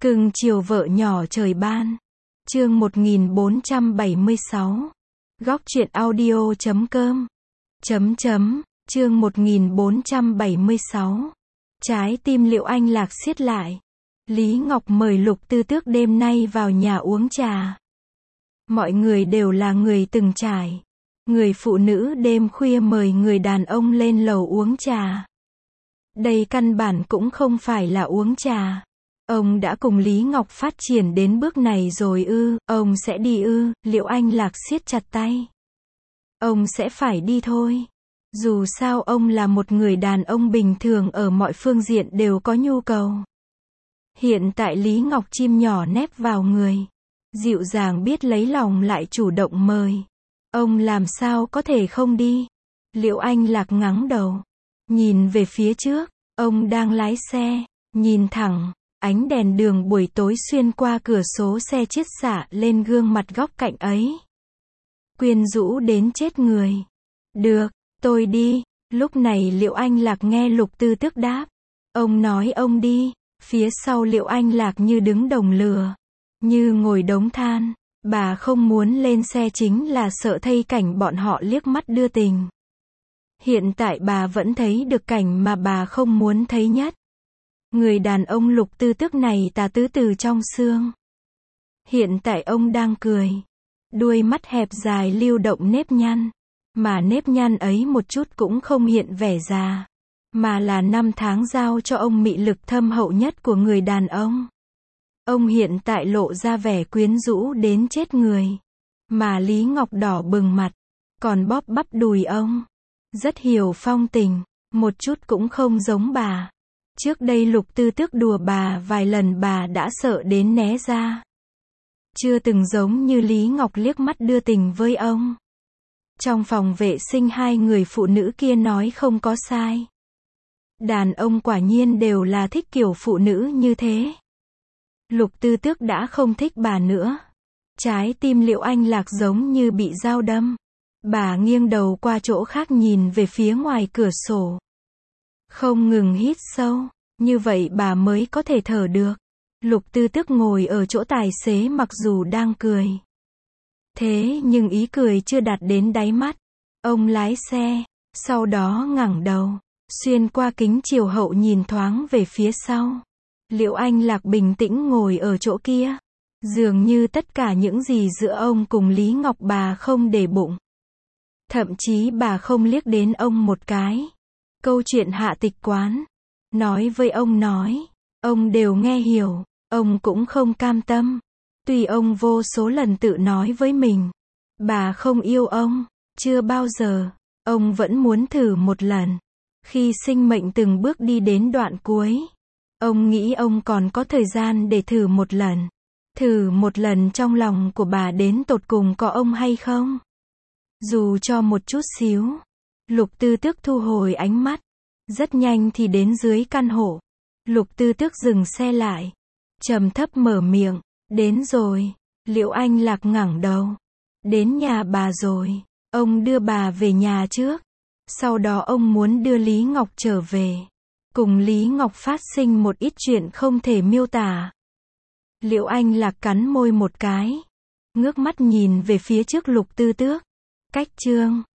Cưng chiều vợ nhỏ trời ban. Chương 1476. Góc truyện audio.com. Chương 1476. Trái tim Liệu Anh Lạc siết lại. Lý Ngọc mời Lục Tư Tước đêm nay vào nhà uống trà. Mọi người đều là người từng trải. Người phụ nữ đêm khuya mời người đàn ông lên lầu uống trà. Đây căn bản cũng không phải là uống trà. Ông đã cùng Lý Ngọc phát triển đến bước này rồi ư, ông sẽ đi ư, Liệu Anh Lạc siết chặt tay. Ông sẽ phải đi thôi. Dù sao ông là một người đàn ông bình thường ở mọi phương diện đều có nhu cầu. Hiện tại Lý Ngọc chim nhỏ nép vào người. Dịu dàng biết lấy lòng lại chủ động mời. Ông làm sao có thể không đi. Liệu Anh Lạc ngắng đầu. Nhìn về phía trước, ông đang lái xe, nhìn thẳng. Ánh đèn đường buổi tối xuyên qua cửa sổ xe chiết xạ lên gương mặt góc cạnh ấy. Quyến rũ đến chết người. Được, tôi đi. Lúc này Liệu Anh Lạc nghe Lục Tư Tước đáp. Ông nói ông đi. Phía sau Liệu Anh Lạc như đứng đồng lửa. Như ngồi đống than. Bà không muốn lên xe chính là sợ thay cảnh bọn họ liếc mắt đưa tình. Hiện tại bà vẫn thấy được cảnh mà bà không muốn thấy nhất. Người đàn ông Lục Tư Tước này tà tứ từ trong xương. Hiện tại ông đang cười. Đuôi mắt hẹp dài lưu động nếp nhăn. Mà nếp nhăn ấy một chút cũng không hiện vẻ già. Mà là năm tháng giao cho ông mị lực thâm hậu nhất của người đàn ông. Ông hiện tại lộ ra vẻ quyến rũ đến chết người. Mà Lý Ngọc đỏ bừng mặt. Còn bóp bắp đùi ông. Rất hiểu phong tình. Một chút cũng không giống bà. Trước đây Lục Tư Tước đùa bà vài lần bà đã sợ đến né ra. Chưa từng giống như Lý Ngọc liếc mắt đưa tình với ông. Trong phòng vệ sinh hai người phụ nữ kia nói không có sai. Đàn ông quả nhiên đều là thích kiểu phụ nữ như thế. Lục Tư Tước đã không thích bà nữa. Trái tim Liệu Anh Lạc giống như bị dao đâm. Bà nghiêng đầu qua chỗ khác nhìn về phía ngoài cửa sổ. Không ngừng hít sâu, như vậy bà mới có thể thở được. Lục Tư Tước ngồi ở chỗ tài xế mặc dù đang cười. Thế nhưng ý cười chưa đạt đến đáy mắt. Ông lái xe, sau đó ngẩng đầu, xuyên qua kính chiếu hậu nhìn thoáng về phía sau. Liệu Anh Lạc bình tĩnh ngồi ở chỗ kia. Dường như tất cả những gì giữa ông cùng Lý Ngọc bà không để bụng. Thậm chí bà không liếc đến ông một cái. Câu chuyện hạ tịch quán. Nói với ông đều nghe hiểu. Ông cũng không cam tâm. Tuy ông vô số lần tự nói với mình. Bà không yêu ông. Chưa bao giờ. Ông vẫn muốn thử một lần. Khi sinh mệnh từng bước đi đến đoạn cuối. Ông nghĩ ông còn có thời gian để thử một lần. Thử một lần trong lòng của bà đến tột cùng có ông hay không. Dù cho một chút xíu. Lục Tư Tước thu hồi ánh mắt. Rất nhanh thì đến dưới căn hộ. Lục Tư Tước dừng xe lại. Trầm thấp mở miệng. Đến rồi. Liệu Anh Lạc ngẩng đầu. Đến nhà bà rồi. Ông đưa bà về nhà trước. Sau đó ông muốn đưa Lý Ngọc trở về. Cùng Lý Ngọc phát sinh một ít chuyện không thể miêu tả. Liệu Anh Lạc cắn môi một cái. Ngước mắt nhìn về phía trước Lục Tư Tước. Cách chương